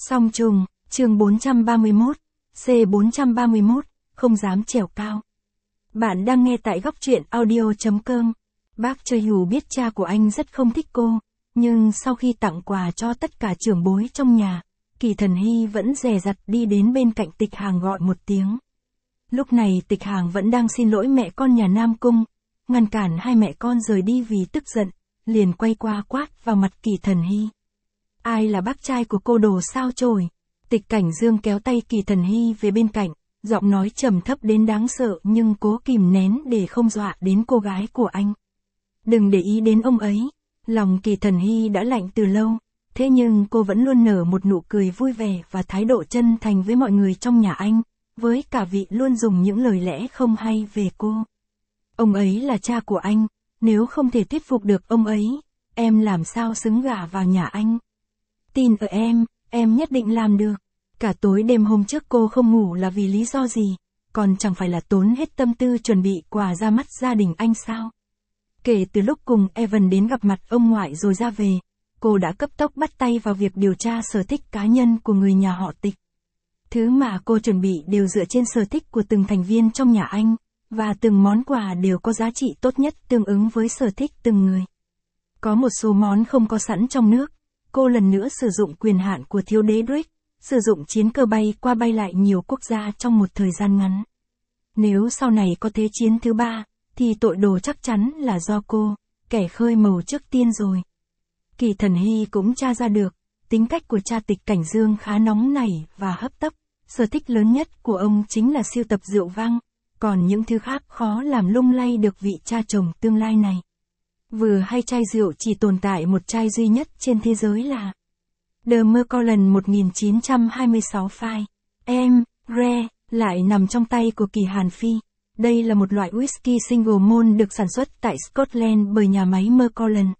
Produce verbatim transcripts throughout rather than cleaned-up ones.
Song trùng, chương bốn trăm ba mươi mốt, C bốn trăm ba mươi mốt, không dám trèo cao. Bạn đang nghe tại góc truyện audio chấm com. Bác Choi Hyu biết cha của anh rất không thích cô, nhưng sau khi tặng quà cho tất cả trưởng bối trong nhà, Kỳ Thần Hy vẫn dè dặt đi đến bên cạnh Tịch Hàng gọi một tiếng. Lúc này Tịch Hàng vẫn đang xin lỗi mẹ con nhà Nam Cung, ngăn cản hai mẹ con rời đi vì tức giận, liền quay qua quát vào mặt Kỳ Thần Hy. Ai là bác trai của cô đồ sao chổi? Tịch Cảnh Dương kéo tay Kỳ Thần Hy về bên cạnh, giọng nói trầm thấp đến đáng sợ nhưng cố kìm nén để không dọa đến cô gái của anh. Đừng để ý đến ông ấy. Lòng Kỳ Thần Hy đã lạnh từ lâu, thế nhưng cô vẫn luôn nở một nụ cười vui vẻ và thái độ chân thành với mọi người trong nhà anh, với cả vị luôn dùng những lời lẽ không hay về cô. Ông ấy là cha của anh, nếu không thể thuyết phục được ông ấy, em làm sao xứng gả vào nhà anh? Tin ở em, em nhất định làm được. Cả tối đêm hôm trước cô không ngủ là vì lý do gì, còn chẳng phải là tốn hết tâm tư chuẩn bị quà ra mắt gia đình anh sao? Kể từ lúc cùng Evan đến gặp mặt ông ngoại rồi ra về, cô đã cấp tốc bắt tay vào việc điều tra sở thích cá nhân của người nhà họ Tịch. Thứ mà cô chuẩn bị đều dựa trên sở thích của từng thành viên trong nhà anh, và từng món quà đều có giá trị tốt nhất tương ứng với sở thích từng người. Có một số món không có sẵn trong nước, cô lần nữa sử dụng quyền hạn của thiếu đế Drake, sử dụng chiến cơ bay qua bay lại nhiều quốc gia trong một thời gian ngắn. Nếu sau này có thế chiến thứ ba, thì tội đồ chắc chắn là do cô, kẻ khơi mào trước tiên rồi. Kỳ Thần Hy cũng tra ra được, tính cách của cha Tịch Cảnh Dương khá nóng nảy và hấp tấp, sở thích lớn nhất của ông chính là sưu tập rượu vang, còn những thứ khác khó làm lung lay được vị cha chồng tương lai này. Vừa hay chai rượu chỉ tồn tại một chai duy nhất trên thế giới là The Macallan một nghìn chín trăm hai mươi sáu Fine Em, Rare, lại nằm trong tay của Kỳ Hàn Phi. Đây là một loại whisky single malt được sản xuất tại Scotland bởi nhà máy Macallan.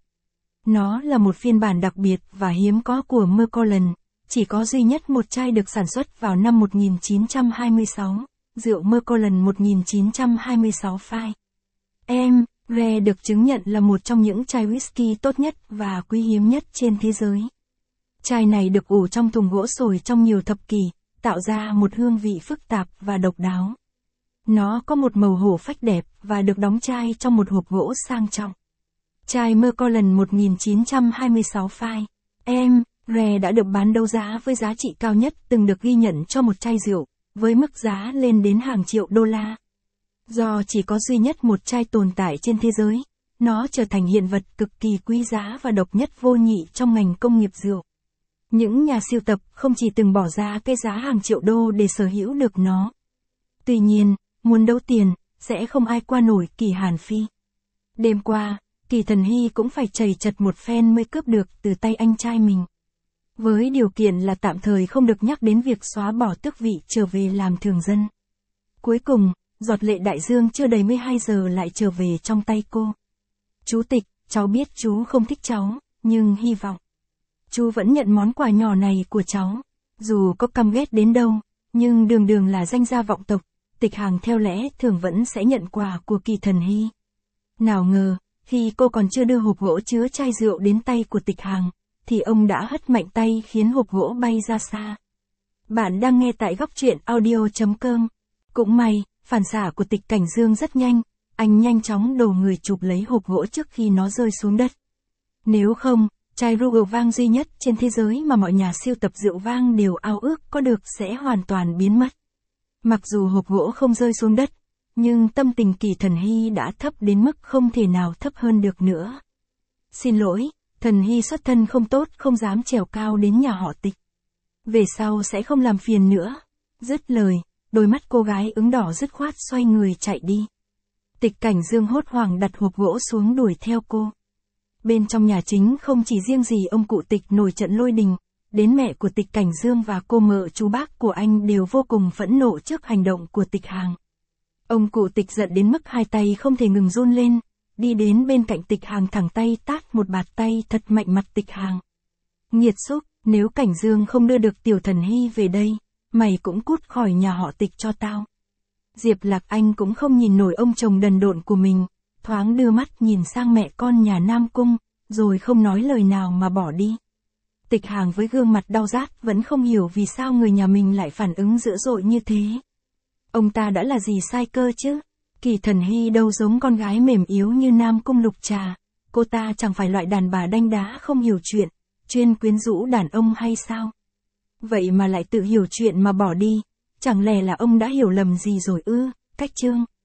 Nó là một phiên bản đặc biệt và hiếm có của Macallan, chỉ có duy nhất một chai được sản xuất vào năm một nghìn chín trăm hai mươi sáu, rượu Macallan một nghìn chín trăm hai mươi sáu Fine Em, Rare được chứng nhận là một trong những chai whisky tốt nhất và quý hiếm nhất trên thế giới. Chai này được ủ trong thùng gỗ sồi trong nhiều thập kỷ, tạo ra một hương vị phức tạp và độc đáo. Nó có một màu hổ phách đẹp và được đóng chai trong một hộp gỗ sang trọng. Chai Macallan một nghìn chín trăm hai mươi sáu Fine Em, Rare đã được bán đấu giá với giá trị cao nhất từng được ghi nhận cho một chai rượu, với mức giá lên đến hàng triệu đô la. Do chỉ có duy nhất một chai tồn tại trên thế giới, nó trở thành hiện vật cực kỳ quý giá và độc nhất vô nhị trong ngành công nghiệp rượu. Những nhà sưu tập không chỉ từng bỏ ra cái giá hàng triệu đô để sở hữu được nó. Tuy nhiên, muốn đấu tiền, sẽ không ai qua nổi Kỳ Hàn Phi. Đêm qua, Kỳ Thần Hy cũng phải chầy chật một phen mới cướp được từ tay anh trai mình. Với điều kiện là tạm thời không được nhắc đến việc xóa bỏ tước vị trở về làm thường dân. Cuối cùng, giọt lệ đại dương chưa đầy mười hai giờ lại trở về trong tay cô. Chú Tịch, cháu biết chú không thích cháu, nhưng hy vọng chú vẫn nhận món quà nhỏ này của cháu. Dù có căm ghét đến đâu, nhưng đường đường là danh gia vọng tộc, Tịch Hàng theo lẽ thường vẫn sẽ nhận quà của Kỳ Thần Hy. Nào ngờ, khi cô còn chưa đưa hộp gỗ chứa chai rượu đến tay của Tịch Hàng, thì ông đã hất mạnh tay khiến hộp gỗ bay ra xa. Bạn đang nghe tại góc truyện audio chấm com. Cũng may, phản xạ của Tịch Cảnh Dương rất nhanh, anh nhanh chóng đổ người chụp lấy hộp gỗ trước khi nó rơi xuống đất. Nếu không, chai rượu vang duy nhất trên thế giới mà mọi nhà sưu tập rượu vang đều ao ước có được sẽ hoàn toàn biến mất. Mặc dù hộp gỗ không rơi xuống đất, nhưng tâm tình Kỳ Thần Hy đã thấp đến mức không thể nào thấp hơn được nữa. Xin lỗi, Thần Hy xuất thân không tốt, không dám trèo cao đến nhà họ Tịch. Về sau sẽ không làm phiền nữa. Dứt lời, đôi mắt cô gái ửng đỏ dứt khoát xoay người chạy đi. Tịch Cảnh Dương hốt hoảng đặt hộp gỗ xuống đuổi theo cô. Bên trong nhà chính không chỉ riêng gì ông cụ Tịch nổi trận lôi đình, đến mẹ của Tịch Cảnh Dương và cô mợ chú bác của anh đều vô cùng phẫn nộ trước hành động của Tịch Hàng. Ông cụ Tịch giận đến mức hai tay không thể ngừng run lên, đi đến bên cạnh Tịch Hàng thẳng tay tát một bạt tay thật mạnh mặt Tịch Hàng. Nghiệt xúc, nếu Cảnh Dương không đưa được Tiểu Thần Hy về đây, mày cũng cút khỏi nhà họ Tịch cho tao. Diệp Lạc Anh cũng không nhìn nổi ông chồng đần độn của mình, thoáng đưa mắt nhìn sang mẹ con nhà Nam Cung, rồi không nói lời nào mà bỏ đi. Tịch Hàng với gương mặt đau rát vẫn không hiểu vì sao người nhà mình lại phản ứng dữ dội như thế. Ông ta đã là gì sai cơ chứ? Kỳ Thần Hy đâu giống con gái mềm yếu như Nam Cung Lục Trà. Cô ta chẳng phải loại đàn bà đanh đá không hiểu chuyện, chuyên quyến rũ đàn ông hay sao? Vậy mà lại tự hiểu chuyện mà bỏ đi. Chẳng lẽ là ông đã hiểu lầm gì rồi ư? Cách chương